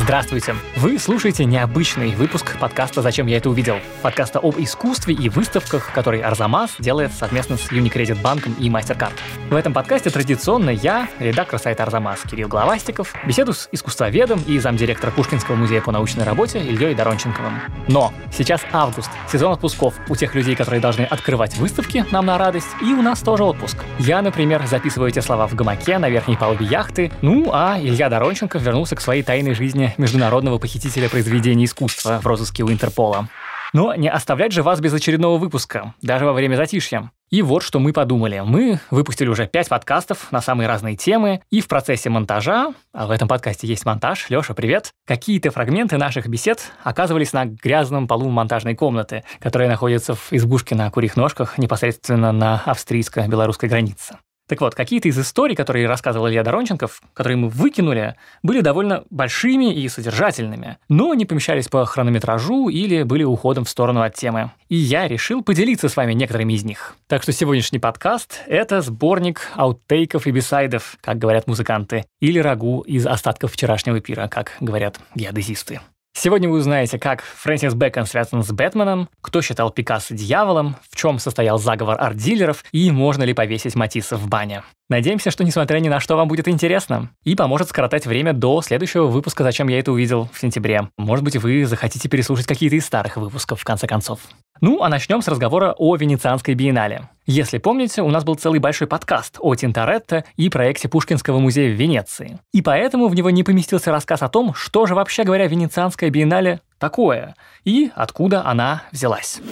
Здравствуйте! Вы слушаете необычный выпуск подкаста «Зачем я это увидел?» Подкаста об искусстве и выставках, который Арзамас делает совместно с Unicredit банком и MasterCard. В этом подкасте традиционно я, редактор сайта Арзамас Кирилл Главастиков, беседую с искусствоведом и замдиректора Пушкинского музея по научной работе Ильей Доронченковым. Но сейчас август, сезон отпусков у тех людей, которые должны открывать выставки нам на радость, и у нас тоже отпуск. Я, например, записываю эти слова в гамаке на верхней палубе яхты, а Илья Доронченков вернулся к своей тайной жизни международного похитителя произведений искусства в розыске у Интерпола. Но не оставлять же вас без очередного выпуска, даже во время затишья. И вот что мы подумали. Мы выпустили уже 5 подкастов на самые разные темы, и в процессе монтажа, а в этом подкасте есть монтаж, Лёша, привет, какие-то фрагменты наших бесед оказывались на грязном полу монтажной комнаты, которая находится в избушке на курьих ножках непосредственно на австрийско-белорусской границе. Так вот, какие-то из историй, которые рассказывал Илья Доронченков, которые мы выкинули, были довольно большими и содержательными, но не помещались по хронометражу или были уходом в сторону от темы. И я решил поделиться с вами некоторыми из них. Так что сегодняшний подкаст — это сборник аутейков и бисайдов, как говорят музыканты, или рагу из остатков вчерашнего пира, как говорят геодезисты. Сегодня вы узнаете, как Фрэнсис Бэкон связан с Бэтменом, кто считал Пикассо дьяволом, в чем состоял заговор арт-дилеров и можно ли повесить Матисса в бане. Надеемся, что, несмотря ни на что, вам будет интересно и поможет скоротать время до следующего выпуска «Зачем я это увидел» в сентябре. Может быть, вы захотите переслушать какие-то из старых выпусков, в конце концов. А начнем с разговора о Венецианской биеннале. Если помните, у нас был целый большой подкаст о Тинторетто и проекте Пушкинского музея в Венеции. И поэтому в него не поместился рассказ о том, что же, вообще говоря, Венецианская биеннале такое и откуда она взялась.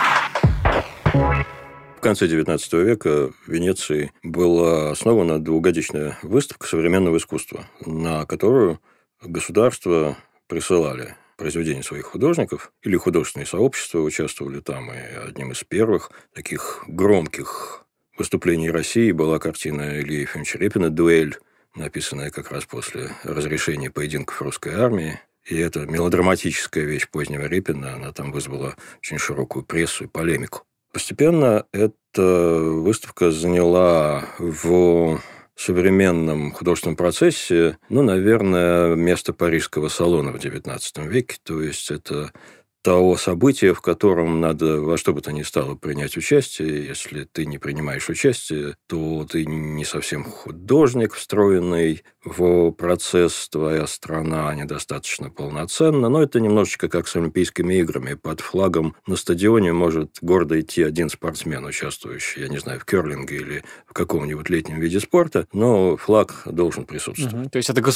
В конце XIX века в Венеции была основана двухгодичная выставка современного искусства, на которую государства присылали произведения своих художников, или художественные сообщества участвовали там, и одним из первых таких громких выступлений России была картина Ильи Ефимовича Репина «Дуэль», написанная как раз после разрешения поединков русской армии. И эта мелодраматическая вещь позднего Репина, она там вызвала очень широкую прессу и полемику. Постепенно эта выставка заняла в современном художественном процессе, наверное, место Парижского салона в XIX веке. То есть, это того события, в котором надо во что бы то ни стало принять участие. Если ты не принимаешь участие, то ты не совсем художник, встроенный в процесс, твоя страна недостаточно полноценна. Но это немножечко как с Олимпийскими играми. Под флагом на стадионе может гордо идти один спортсмен, участвующий, я не знаю, в керлинге или в каком-нибудь летнем виде спорта, но флаг должен присутствовать. То есть, это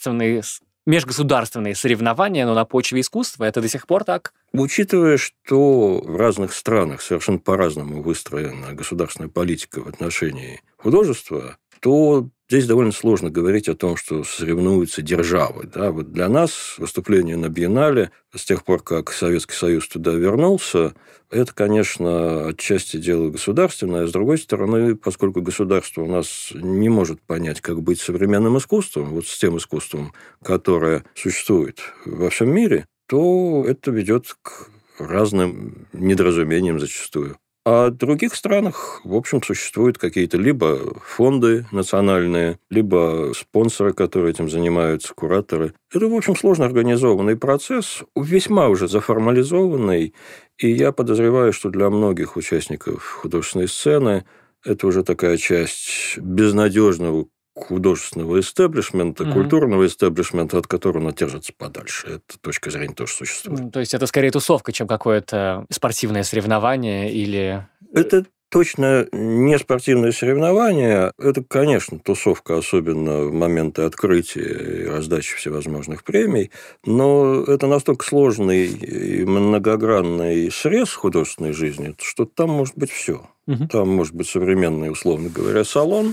межгосударственные соревнования, но на почве искусства. Это до сих пор так? Учитывая, что в разных странах совершенно по-разному выстроена государственная политика в отношении художества, то здесь довольно сложно говорить о том, что соревнуются державы. Да? Вот для нас выступление на биеннале, с тех пор, как Советский Союз туда вернулся, это, конечно, отчасти дело государственное, а с другой стороны, поскольку государство у нас не может понять, как быть современным искусством, вот с тем искусством, которое существует во всем мире, то это ведет к разным недоразумениям зачастую. А в других странах, в общем, существуют какие-то либо фонды национальные, либо спонсоры, которые этим занимаются, кураторы. Это, в общем, сложно организованный процесс, весьма уже заформализованный, и я подозреваю, что для многих участников художественной сцены это уже такая часть безнадежного художественного истеблишмента, культурного истеблишмента, от которого он держится подальше. Эта точка зрения тоже существует. То есть, это скорее тусовка, чем какое-то спортивное соревнование или... Это точно не спортивное соревнование. Это, конечно, тусовка, особенно в моменты открытия и раздачи всевозможных премий, но это настолько сложный и многогранный срез художественной жизни, что там может быть все. Там может быть современный, условно говоря, салон,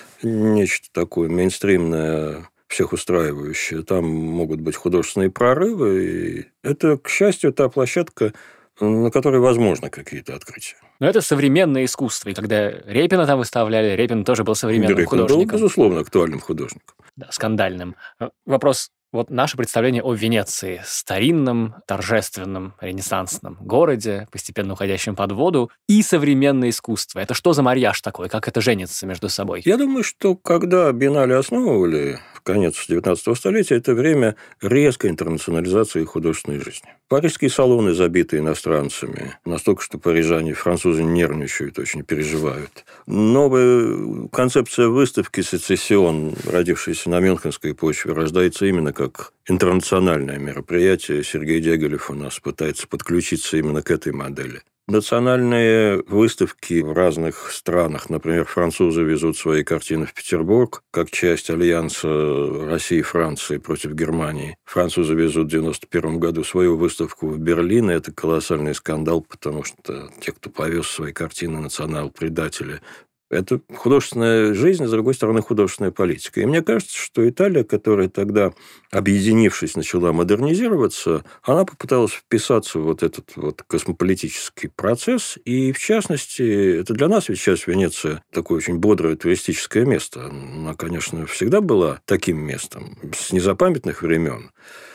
нечто такое мейнстримное, всех устраивающее. Там могут быть художественные прорывы. И это, к счастью, та площадка, на которой возможны какие-то открытия. Но это современное искусство. И когда Репина там выставляли, Репин тоже был современным художником. Репин был, безусловно, актуальным художником. Да, скандальным. Вопрос. Вот наше представление о Венеции, старинном, торжественном, ренессансном городе, постепенно уходящем под воду, и современное искусство. Это что за марьяж такой? Как это женится между собой? Я думаю, что когда биеннале основывали в конец XIX столетия – это время резкой интернационализации художественной жизни. Парижские салоны забиты иностранцами, настолько, что парижане и французы нервничают, очень переживают. Новая концепция выставки «Сецессион», родившаяся на мюнхенской почве, рождается именно как интернациональное мероприятие. Сергей Дягилев у нас пытается подключиться именно к этой модели. Национальные выставки в разных странах, например, французы везут свои картины в Петербург, как часть альянса России и Франции против Германии. Французы везут в 1991 году свою выставку в Берлин, и это колоссальный скандал, потому что те, кто повез свои картины, национал-предатели. Это художественная жизнь, а с другой стороны, художественная политика. И мне кажется, что Италия, которая тогда, объединившись, начала модернизироваться, она попыталась вписаться в вот этот вот космополитический процесс. И, в частности, это для нас ведь сейчас Венеция такое очень бодрое туристическое место. Она, конечно, всегда была таким местом с незапамятных времен.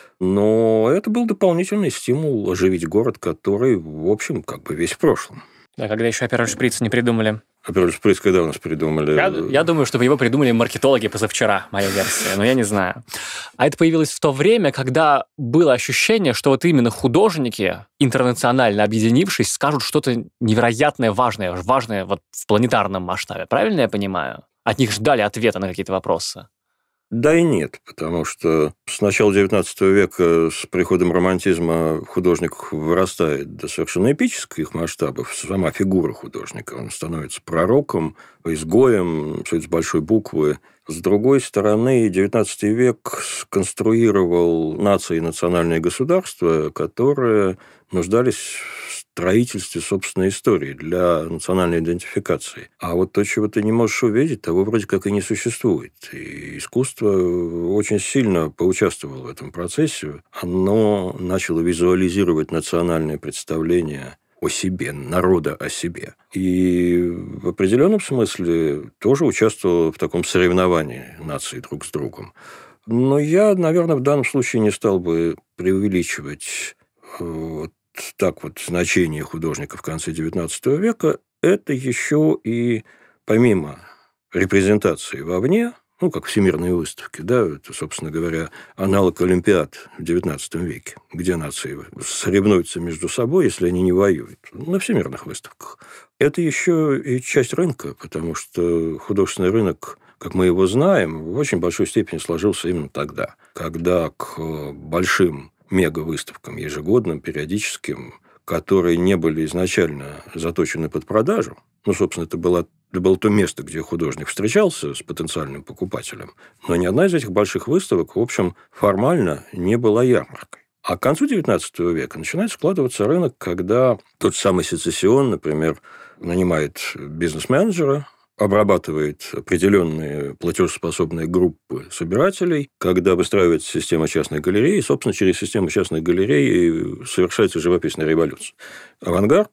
Но это был дополнительный стимул оживить город, который, в общем, как бы весь в прошлом. Да, когда еще «Апероль Шприц» не придумали. «Апероль Шприц» когда у нас придумали? Я думаю, что его придумали маркетологи позавчера, моя версия, но я не знаю. А это появилось в то время, когда было ощущение, что вот именно художники, интернационально объединившись, скажут что-то невероятное, важное вот в планетарном масштабе. Правильно я понимаю? От них ждали ответа на какие-то вопросы. Да и нет, потому что с начала XIX века, с приходом романтизма, художник вырастает до совершенно эпических масштабов. Сама фигура художника, он становится пророком, изгоем, все это с большой буквы. С другой стороны, XIX век сконструировал нации и национальные государства, которые нуждались в строительстве собственной истории для национальной идентификации. А вот то, чего ты не можешь увидеть, того вроде как и не существует. И искусство очень сильно поучаствовало в этом процессе. Оно начало визуализировать национальные представления о себе, народа о себе. И в определенном смысле тоже участвовал в таком соревновании наций друг с другом. Но я, наверное, в данном случае не стал бы преувеличивать вот так вот значение художника в конце XIX века. Это еще и помимо репрезентации вовне, как всемирные выставки, да, это, собственно говоря, аналог Олимпиад в XIX веке, где нации соревнуются между собой, если они не воюют, на всемирных выставках. Это еще и часть рынка, потому что художественный рынок, как мы его знаем, в очень большой степени сложился именно тогда, когда к большим мегавыставкам ежегодным, периодическим, которые не были изначально заточены под продажу, собственно, это было то место, где художник встречался с потенциальным покупателем. Но ни одна из этих больших выставок, в общем, формально не была ярмаркой. А к концу XIX века начинает складываться рынок, когда тот самый «Сецессион», например, нанимает бизнес-менеджера, обрабатывает определенные платежеспособные группы собирателей, когда выстраивается система частных галерей, и, собственно, через систему частных галерей совершается живописная революция. Авангард,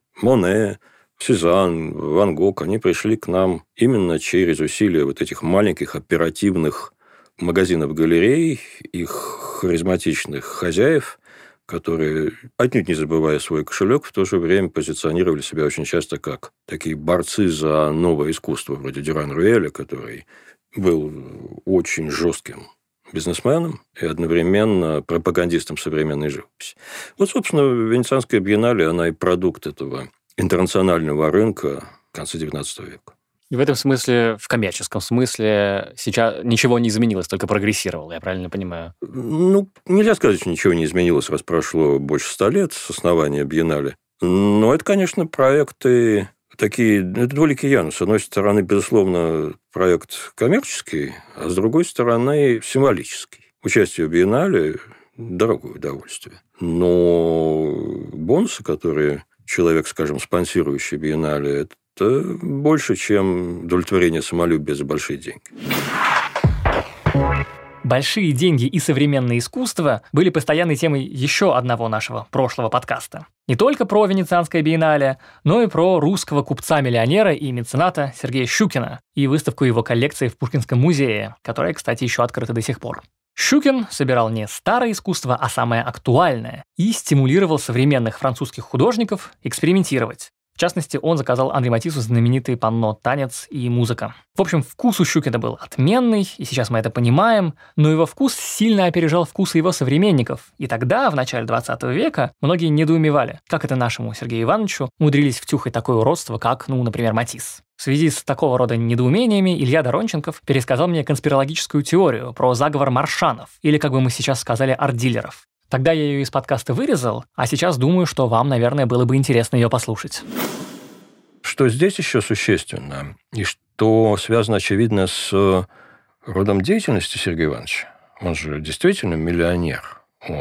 Моне, Сезанн, Ван Гог, они пришли к нам именно через усилия вот этих маленьких оперативных магазинов-галерей, их харизматичных хозяев, которые, отнюдь не забывая свой кошелек, в то же время позиционировали себя очень часто как такие борцы за новое искусство, вроде Дюран-Рюэля, который был очень жестким бизнесменом и одновременно пропагандистом современной живописи. Вот, собственно, Венецианская биеннале, она и продукт этого интернационального рынка конца XIX века. И в этом смысле, в коммерческом смысле, сейчас ничего не изменилось, только прогрессировало, я правильно понимаю? Нельзя сказать, что ничего не изменилось, раз прошло больше 100 лет с основания биеннале. Но это, конечно, проекты такие, это двуликий Янус. С одной стороны, безусловно, проект коммерческий, а с другой стороны, символический. Участие в биеннале – дорогое удовольствие. Но бонусы, которые человек, скажем, спонсирующий биеннале, это больше, чем удовлетворение самолюбия за большие деньги. Большие деньги и современное искусство были постоянной темой еще одного нашего прошлого подкаста. Не только про Венецианское биеннале, но и про русского купца-миллионера и мецената Сергея Щукина и выставку его коллекции в Пушкинском музее, которая, кстати, еще открыта до сих пор. Щукин собирал не старое искусство, а самое актуальное и стимулировал современных французских художников экспериментировать. В частности, он заказал Андре Матиссу знаменитый панно «Танец и музыка». В общем, вкус у Щукина был отменный, и сейчас мы это понимаем, но его вкус сильно опережал вкусы его современников. И тогда, в начале 20 века, многие недоумевали, как это нашему Сергею Ивановичу умудрились втюхать такое уродство, как, например, Матисс. В связи с такого рода недоумениями Илья Доронченков пересказал мне конспирологическую теорию про заговор маршанов, или, как бы мы сейчас сказали, арт-дилеров. Тогда я ее из подкаста вырезал, а сейчас думаю, что вам, наверное, было бы интересно ее послушать. Что здесь еще существенно, и что связано, очевидно, с родом деятельности Сергея Ивановича. Он же действительно миллионер.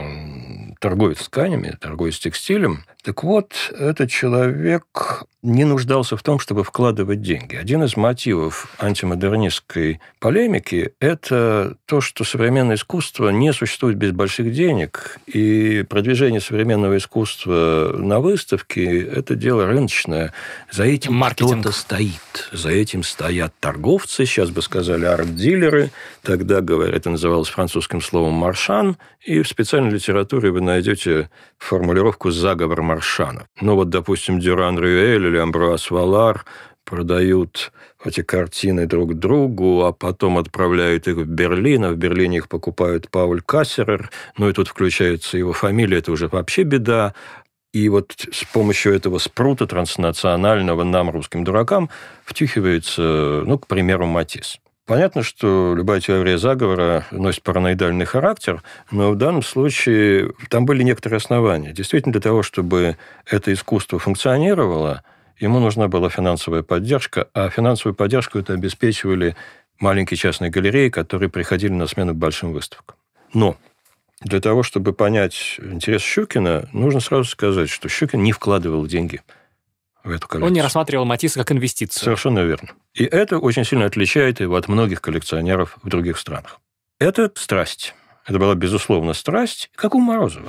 Он торгует тканями, торгует текстилем. Так вот, этот человек не нуждался в том, чтобы вкладывать деньги. Один из мотивов антимодернистской полемики – это то, что современное искусство не существует без больших денег, и продвижение современного искусства на выставке – это дело рыночное. За этим кто-то стоит. За этим стоят торговцы, сейчас бы сказали арт-дилеры. Тогда, говорят, это называлось французским словом «маршан», и в специальной литературе вы найдете формулировку «заговор маршанов». Ну, вот, допустим, Дюран Рюэль или Амбруаз Валар продают эти картины друг другу, а потом отправляют их в Берлин, а в Берлине их покупают Пауль Кассерер, ну, и тут включается его фамилия, это уже вообще беда. И вот с помощью этого спрута транснационального нам, русским дуракам, втюхивается, к примеру, Матисс. Понятно, что любая теория заговора носит параноидальный характер, но в данном случае там были некоторые основания. Действительно, для того, чтобы это искусство функционировало, ему нужна была финансовая поддержка, а финансовую поддержку это обеспечивали маленькие частные галереи, которые приходили на смену большим выставкам. Но для того, чтобы понять интерес Щукина, нужно сразу сказать, что Щукин не вкладывал деньги в эту коллекцию. Он не рассматривал Матисса как инвестицию. Совершенно верно. И это очень сильно отличает его от многих коллекционеров в других странах. Это страсть. Это была, безусловно, страсть, как у Морозова.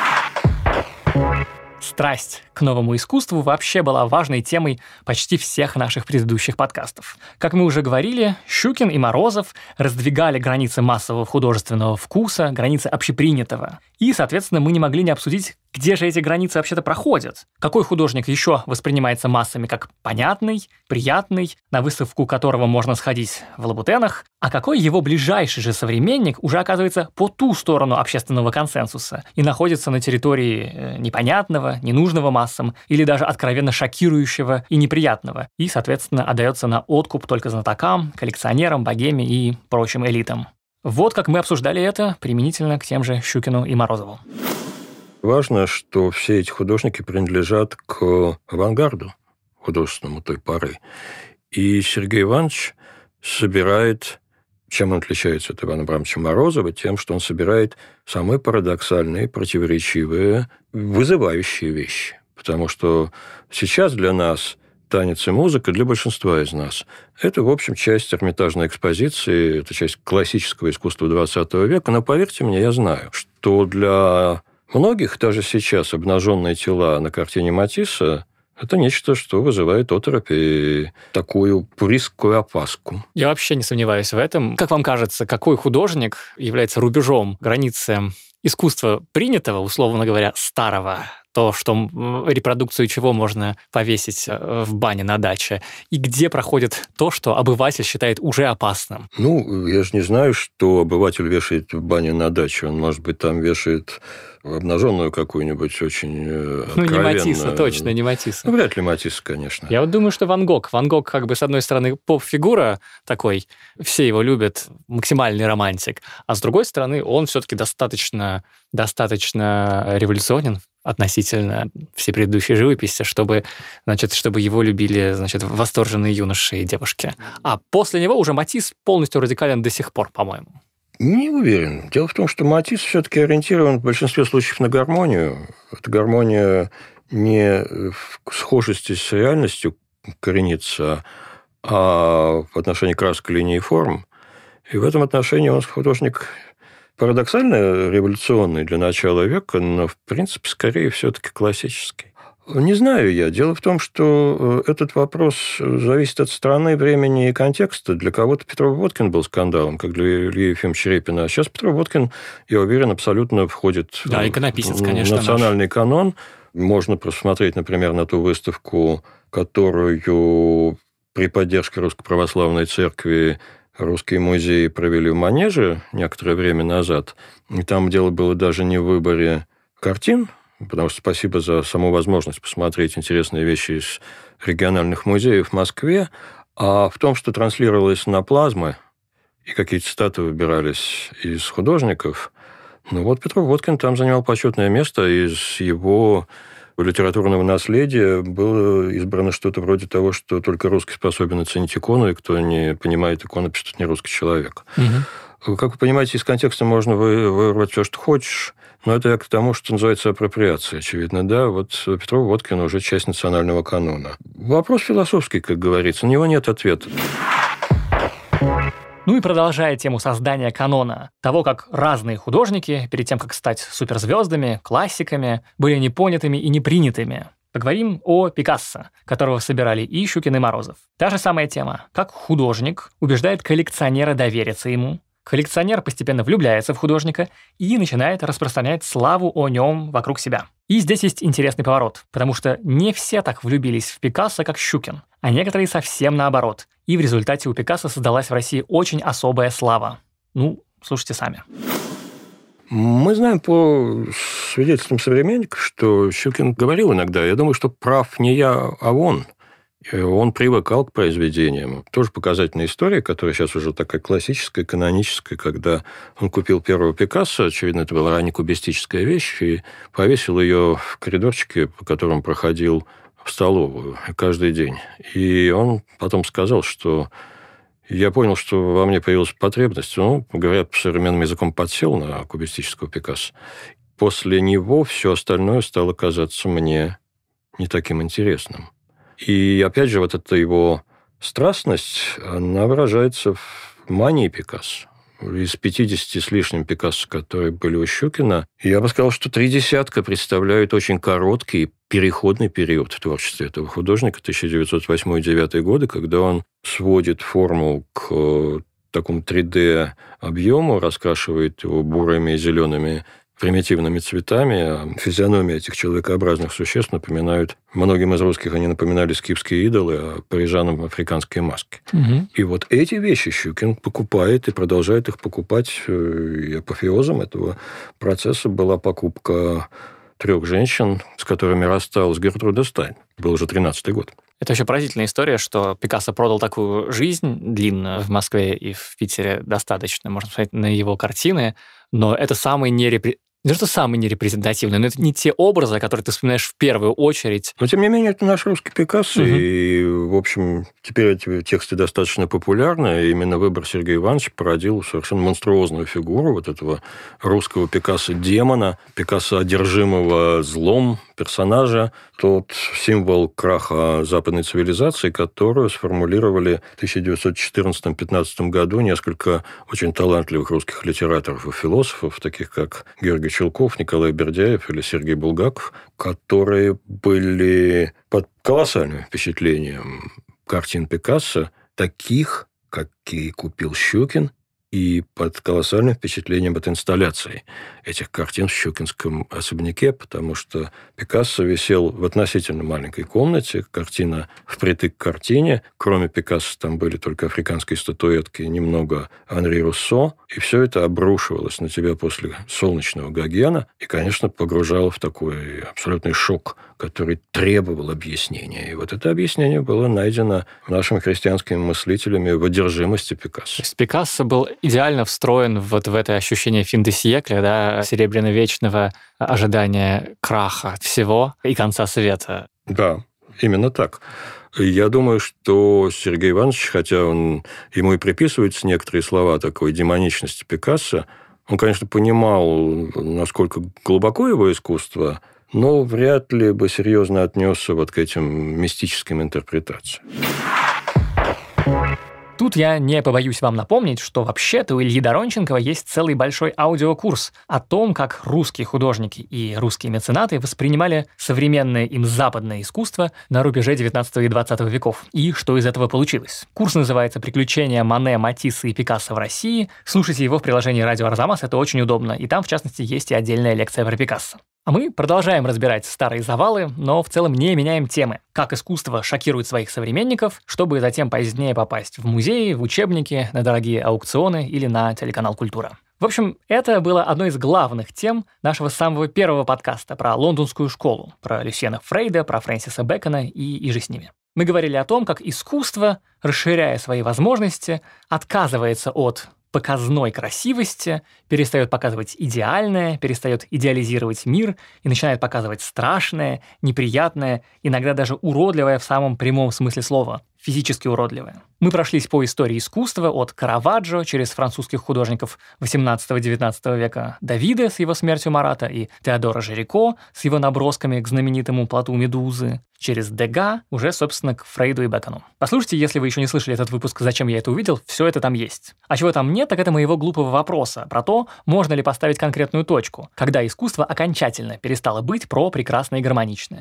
Страсть к новому искусству вообще была важной темой почти всех наших предыдущих подкастов. Как мы уже говорили, Щукин и Морозов раздвигали границы массового художественного вкуса, границы общепринятого. И, соответственно, мы не могли не обсудить, где же эти границы вообще-то проходят. Какой художник еще воспринимается массами как понятный, приятный, на выставку которого можно сходить в Лабутенах, а какой его ближайший же современник уже оказывается по ту сторону общественного консенсуса и находится на территории непонятного, ненужного массам или даже откровенно шокирующего и неприятного, и, соответственно, отдается на откуп только знатокам, коллекционерам, богеме и прочим элитам. Вот как мы обсуждали это применительно к тем же Щукину и Морозову. Важно, что все эти художники принадлежат к авангарду художественному той поры. И Сергей Иванович собирает... Чем он отличается от Ивана Абрамовича Морозова? Тем, что он собирает самые парадоксальные, противоречивые, вызывающие вещи. Потому что сейчас для нас танец и музыка, для большинства из нас, это, в общем, часть Эрмитажной экспозиции, это часть классического искусства XX века. Но, поверьте мне, я знаю, что для многих, даже сейчас, обнаженные тела на картине Матисса это нечто, что вызывает оторопь и такую пуристскую опаску. Я вообще не сомневаюсь в этом. Как вам кажется, какой художник является рубежом границы искусства принятого, условно говоря, старого, то, что репродукцию чего можно повесить в бане на даче, и где проходит то, что обыватель считает уже опасным? Я же не знаю, что обыватель вешает в бане на даче. Он, может быть, там вешает обнаженную какую-нибудь очень откровенно... не Матисса, точно, не Матисса. Вряд ли Матисса, конечно. Я думаю, что Ван Гог. Ван Гог, с одной стороны, поп-фигура такой, все его любят, максимальный романтик, а с другой стороны, он все-таки достаточно революционен относительно всей предыдущей живописи, чтобы его любили, восторженные юноши и девушки. А после него уже Матисс полностью радикален до сих пор, по-моему. Не уверен. Дело в том, что Матисс все-таки ориентирован в большинстве случаев на гармонию. Эта гармония не в схожести с реальностью коренится, а в отношении красок, линий и форм. И в этом отношении он художник парадоксально революционный для начала века, но, в принципе, скорее все-таки классический. Не знаю я. Дело в том, что этот вопрос зависит от страны, времени и контекста. Для кого-то Петров Водкин был скандалом, как для Ильи Ефимовича Репина. А сейчас Петров Водкин, я уверен, абсолютно входит в иконописец, конечно, национальный канон. Можно просмотреть, например, на ту выставку, которую при поддержке Русской Православной Церкви русские музеи провели в Манеже некоторое время назад. И там дело было даже не в выборе картин, потому что спасибо за саму возможность посмотреть интересные вещи из региональных музеев в Москве, а в том, что транслировалось на плазмы, и какие-то статуи выбирались из художников. Петров Водкин там занимал почетное место. Из его литературного наследия было избрано что-то вроде того, что только русский способен оценить икону, и кто не понимает икону, пишет не русский человек. Угу. Как вы понимаете, из контекста можно вырвать все, что хочешь, но это к тому, что называется апроприация, очевидно, да. Петров Водкин уже часть национального канона. Вопрос философский, как говорится, на него нет ответа. И продолжая тему создания канона, того, как разные художники, перед тем, как стать суперзвездами, классиками, были непонятыми и непринятыми, поговорим о Пикассо, которого собирали и Щукин, и Морозов. Та же самая тема. Как художник убеждает коллекционера довериться ему, коллекционер постепенно влюбляется в художника и начинает распространять славу о нем вокруг себя. И здесь есть интересный поворот, потому что не все так влюбились в Пикассо, как Щукин, а некоторые совсем наоборот. И в результате у Пикассо создалась в России очень особая слава. Слушайте сами. Мы знаем по свидетельствам современников, что Щукин говорил иногда, я думаю, что прав не я, а он. Он привыкал к произведениям. Тоже показательная история, которая сейчас уже такая классическая, каноническая, когда он купил первого Пикассо, очевидно, это была раннекубистическая вещь, и повесил ее в коридорчике, по которому проходил в столовую каждый день. И он потом сказал, что я понял, что во мне появилась потребность, говорят, современным языком подсел на кубистического Пикассо. После него все остальное стало казаться мне не таким интересным. И, опять же, эта его страстность, она выражается в мании Пикассо. Из 50 с лишним Пикассо, которые были у Щукина, я бы сказал, что 30 представляют очень короткий переходный период в творчестве этого художника, 1908-1909 годы, когда он сводит форму к такому 3D-объему, раскрашивает его бурыми и зелеными примитивными цветами. Физиономии этих человекообразных существ напоминают, многим из русских они напоминали скифские идолы, а парижанам африканские маски. Угу. И эти вещи Щукин покупает и продолжает их покупать. И апофеозом этого процесса была покупка 3 женщин, с которыми рассталась Гертруда Стайн. Был уже 13-й год. Это еще поразительная история, что Пикассо продал такую жизнь длинную в Москве и в Питере достаточно, можно сказать, на его картины, но это самый нерепрезентативный, но это не те образы, которые ты вспоминаешь в первую очередь. Но, тем не менее, это наш русский Пикассо, и, в общем, теперь эти тексты достаточно популярны, и именно выбор Сергея Ивановича породил совершенно монструозную фигуру этого русского Пикассо-демона, Пикассо, одержимого злом персонажа, тот символ краха западной цивилизации, которую сформулировали в 1914-15 году несколько очень талантливых русских литераторов и философов, таких как Георгий Челков, Николай Бердяев или Сергей Булгаков, которые были под колоссальным впечатлением картин Пикассо, таких, какие купил Щукин, и под колоссальным впечатлением от инсталляции этих картин в щукинском особняке, потому что Пикассо висел в относительно маленькой комнате, картина впритык к картине. Кроме Пикассо там были только африканские статуэтки, немного Анри Руссо, и все это обрушивалось на тебя после солнечного Гогена и, конечно, погружало в такой абсолютный шок, который требовал объяснения. И это объяснение было найдено нашими христианскими мыслителями в одержимости Пикассо. То есть Пикассо был идеально встроен в это ощущение «фин де сиекле», да, серебряно-вечного ожидания краха всего и конца света. Да, именно так. Я думаю, что Сергей Иванович, хотя ему и приписываются некоторые слова такой демоничности Пикассо, он, конечно, понимал, насколько глубоко его искусство, но вряд ли бы серьезно отнесся к этим мистическим интерпретациям. Тут я не побоюсь вам напомнить, что вообще-то у Ильи Доронченкова есть целый большой аудиокурс о том, как русские художники и русские меценаты воспринимали современное им западное искусство на рубеже 19 и 20 веков, и что из этого получилось. Курс называется «Приключения Мане, Матисса и Пикассо в России». Слушайте его в приложении «Радио Арзамас», это очень удобно, и там, в частности, есть и отдельная лекция про Пикассо. А мы продолжаем разбирать старые завалы, но в целом не меняем темы. Как искусство шокирует своих современников, чтобы затем позднее попасть в музеи, в учебники, на дорогие аукционы или на телеканал «Культура». В общем, это было одной из главных тем нашего самого первого подкаста про лондонскую школу, про Люсьена Фрейда, про Фрэнсиса Бэкона и же с ними. Мы говорили о том, как искусство, расширяя свои возможности, отказывается от показной красивости, перестает показывать идеальное, перестает идеализировать мир и начинает показывать страшное, неприятное, иногда даже уродливое в самом прямом смысле слова, физически уродливое. Мы прошлись по истории искусства от Караваджо через французских художников XVIII-XIX века Давида с его смертью Марата и Теодора Жирико с его набросками к знаменитому плоту Медузы, через Дега уже, собственно, к Фрейду и Бэкону. Послушайте, если вы еще не слышали этот выпуск «Зачем я это увидел?», все это там есть. А чего там нет, так это моего глупого вопроса про то, можно ли поставить конкретную точку, когда искусство окончательно перестало быть про прекрасное и гармоничное.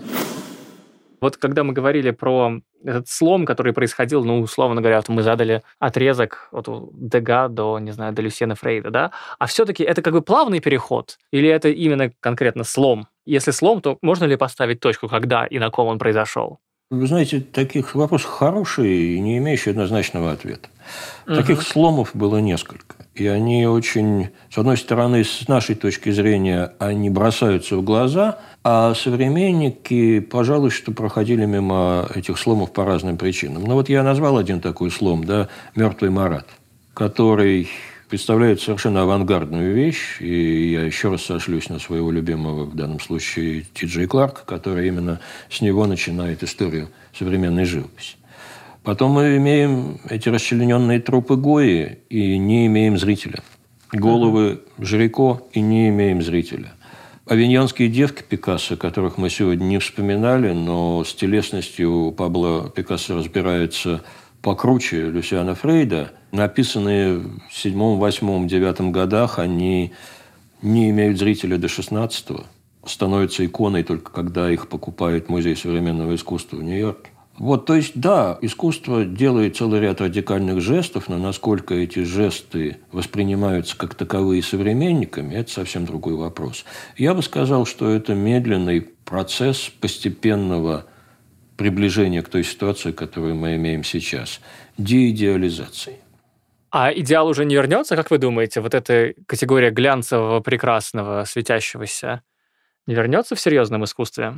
Вот когда мы говорили про этот слом, который происходил, условно говоря, мы задали отрезок от Дега до, до Люсьена Фрейда, да? А все-таки это как бы плавный переход? Или это именно конкретно слом? Если слом, то можно ли поставить точку, когда и на ком он произошел? Вы знаете, таких вопросов хорошие и не имеющие однозначного ответа. Таких сломов было несколько. И они очень, с одной стороны, с нашей точки зрения, они бросаются в глаза, а современники, пожалуй, что проходили мимо этих сломов по разным причинам. Вот я назвал один такой слом, «Мертвый Марат», который представляет совершенно авангардную вещь, и я еще раз сошлюсь на своего любимого в данном случае Ти Джей Кларка, который именно с него начинает историю современной живописи. Потом мы имеем эти расчлененные трупы Гои и не имеем зрителя. Головы Жирико и не имеем зрителя. Авиньонские девки Пикассо, которых мы сегодня не вспоминали, но с телесностью Пабло Пикассо разбирается покруче Люсьена Фрейда, написанные в 7, 8, 9 годах, они не имеют зрителя до 16-го, становятся иконой только когда их покупает Музей современного искусства в Нью-Йорке. То есть, искусство делает целый ряд радикальных жестов, но насколько эти жесты воспринимаются как таковые современниками, это совсем другой вопрос. Я бы сказал, что это медленный процесс постепенного приближения к той ситуации, которую мы имеем сейчас, деидеализации. А идеал уже не вернется, как вы думаете? Вот эта категория глянцевого, прекрасного, светящегося не вернется в серьезном искусстве?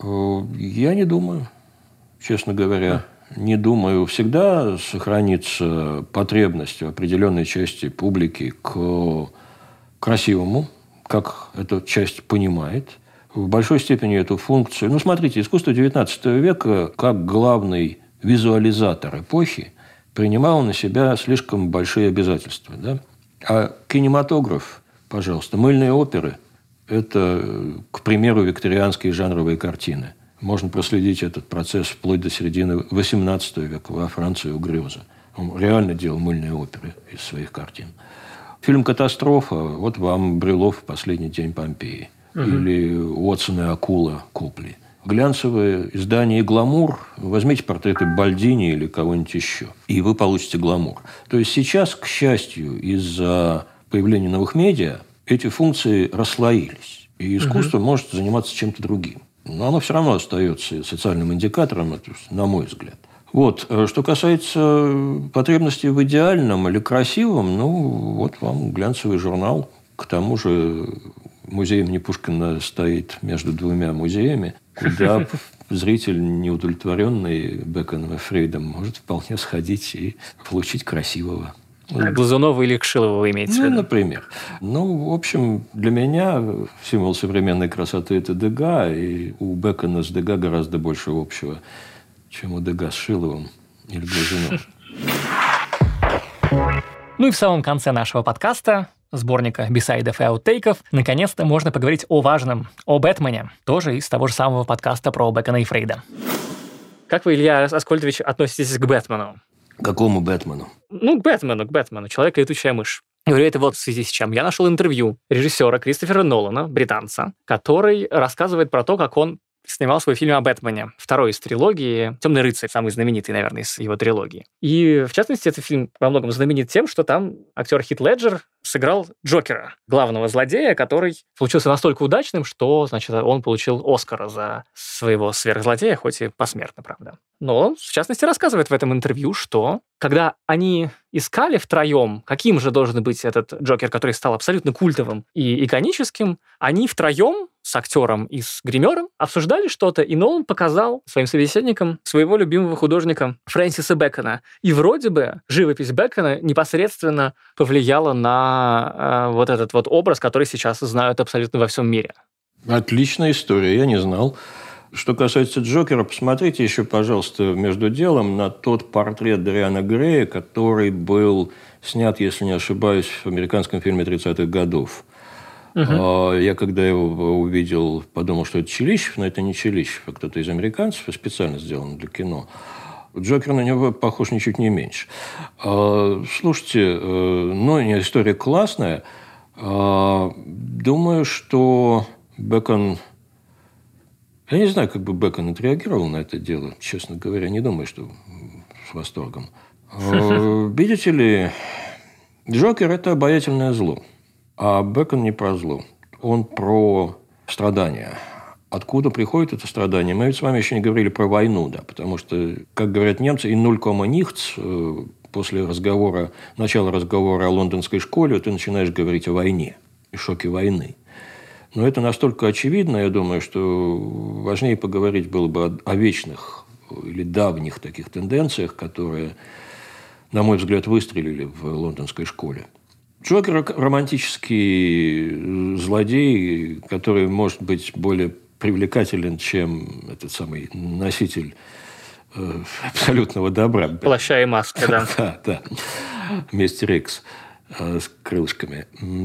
Я не думаю. Честно говоря, не думаю. Всегда сохранится потребность в определенной части публики к красивому, как эта часть понимает. В большой степени эту функцию... смотрите, искусство XIX века, как главный визуализатор эпохи, принимало на себя слишком большие обязательства. Да? А кинематограф, пожалуйста, мыльные оперы – это, к примеру, викторианские жанровые картины. Можно проследить этот процесс вплоть до середины XVIII века во Франции у Грёза. Он реально делал мыльные оперы из своих картин. Фильм «Катастрофа» – вот вам Брюлов «Последний день Помпеи». Или Уотсон и акула Копли. Глянцевые издания и гламур. Возьмите портреты Бальдини или кого-нибудь еще, и вы получите гламур. То есть сейчас, к счастью, из-за появления новых медиа эти функции расслоились. И искусство может заниматься чем-то другим. Но оно все равно остается социальным индикатором, на мой взгляд. Что касается потребностей в идеальном или красивом, вам глянцевый журнал. К тому же музей имени Пушкина стоит между двумя музеями, куда зритель, неудовлетворенный Бэконом и Фрейдом, может вполне сходить и получить красивого. Глазунова или Кшилова вы имеете в виду? Например. В общем, для меня символ современной красоты – это Дега, и у Бэкона с Дега гораздо больше общего, чем у Дега с Шиловым или Глазуновым. И в самом конце нашего подкаста, сборника бисайдов и ауттейков, наконец-то можно поговорить о важном, о Бэтмене, тоже из того же самого подкаста про Бэкона и Фрейда. Как вы, Илья Аскольдович, относитесь к Бэтмену? К какому Бэтмену? К Бэтмену, «Человек-летучая мышь». Я говорю, это в связи с чем. Я нашел интервью режиссера Кристофера Нолана, британца, который рассказывает про то, как он снимал свой фильм о Бэтмене, второй из трилогии «Темный рыцарь», самый знаменитый, наверное, из его трилогии. И, в частности, этот фильм во многом знаменит тем, что там актер Хит Леджер сыграл Джокера, главного злодея, который получился настолько удачным, что, значит, он получил Оскара за своего сверхзлодея, хоть и посмертно, правда. Но он, в частности, рассказывает в этом интервью, что когда они искали втроем, каким же должен быть этот Джокер, который стал абсолютно культовым и иконическим, они втроем с актером и с гримером обсуждали что-то, и Нолан показал своим собеседникам своего любимого художника Фрэнсиса Бэкона. И вроде бы живопись Бэкона непосредственно повлияла на вот этот вот образ, который сейчас знают абсолютно во всем мире. Отличная история, я не знал. Что касается Джокера, посмотрите еще, пожалуйста, между делом на тот портрет Дориана Грея, который был снят, если не ошибаюсь, в американском фильме 30-х годов. Я, когда его увидел, подумал, что это Челищев, но это не Челищев, а кто-то из американцев, специально сделан для кино. Джокер на него похож ничуть не меньше. Слушайте, история классная. Думаю, что Бэкон... Я не знаю, как бы Бэкон отреагировал на это дело, честно говоря. Не думаю, что с восторгом. Видите ли, Джокер – это обаятельное зло. А Бэкон не про зло. Он про страдания. Откуда приходит это страдание? Мы ведь с вами еще не говорили про войну, да, потому что, как говорят немцы, in 0, nichts, после начала разговора о лондонской школе, ты начинаешь говорить о войне и шоке войны. Но это настолько очевидно, я думаю, что важнее поговорить было бы о вечных или давних таких тенденциях, которые, на мой взгляд, выстрелили в лондонской школе. Джокер – романтический злодей, который может быть более привлекателен, чем этот самый носитель абсолютного добра. Плаща и маски, да. Да. Мистер Икс с крылышками.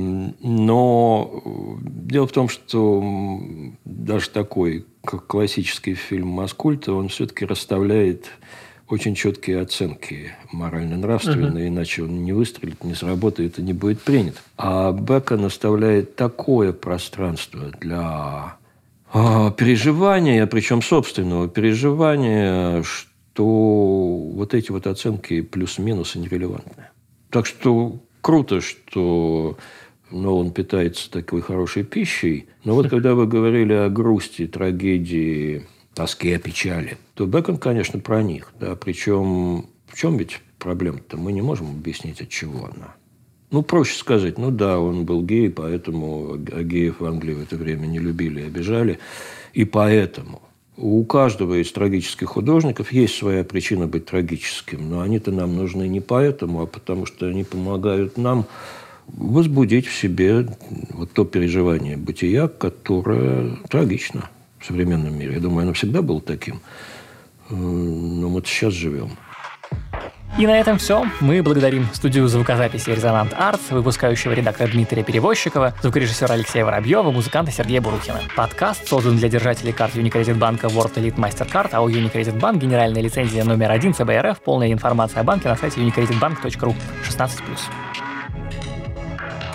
Но дело в том, что даже такой, как классический фильм «Маскульт», он все-таки расставляет очень четкие оценки морально-нравственные, иначе он не выстрелит, не сработает и не будет принят. А Бэкон оставляет такое пространство для переживания, причем собственного переживания, что вот эти вот оценки плюс-минус нерелевантны. Так что круто, что Нолан питается такой хорошей пищей. Но вот когда вы говорили о грусти, трагедии, тоске, печали, то Бэкон, конечно, про них. Да? Причем в чем ведь проблема-то? Мы не можем объяснить, от чего она. Проще сказать, он был гей, поэтому геев в Англии в это время не любили и обижали. И поэтому у каждого из трагических художников есть своя причина быть трагическим. Но они-то нам нужны не поэтому, а потому что они помогают нам возбудить в себе вот то переживание бытия, которое трагично в современном мире. Я думаю, оно всегда было таким. Но мы сейчас живем. И на этом все. Мы благодарим студию звукозаписи «Резонант Артс», выпускающего редактора Дмитрия Перевозчикова, звукорежиссера Алексея Воробьева, музыканта Сергея Бурухина. Подкаст создан для держателей карт Unicredit банка World Elite Mastercard, а у Unicredit Bank генеральная лицензия номер 1 ЦБРФ. Полная информация о банке на сайте unicreditbank.ru 16+.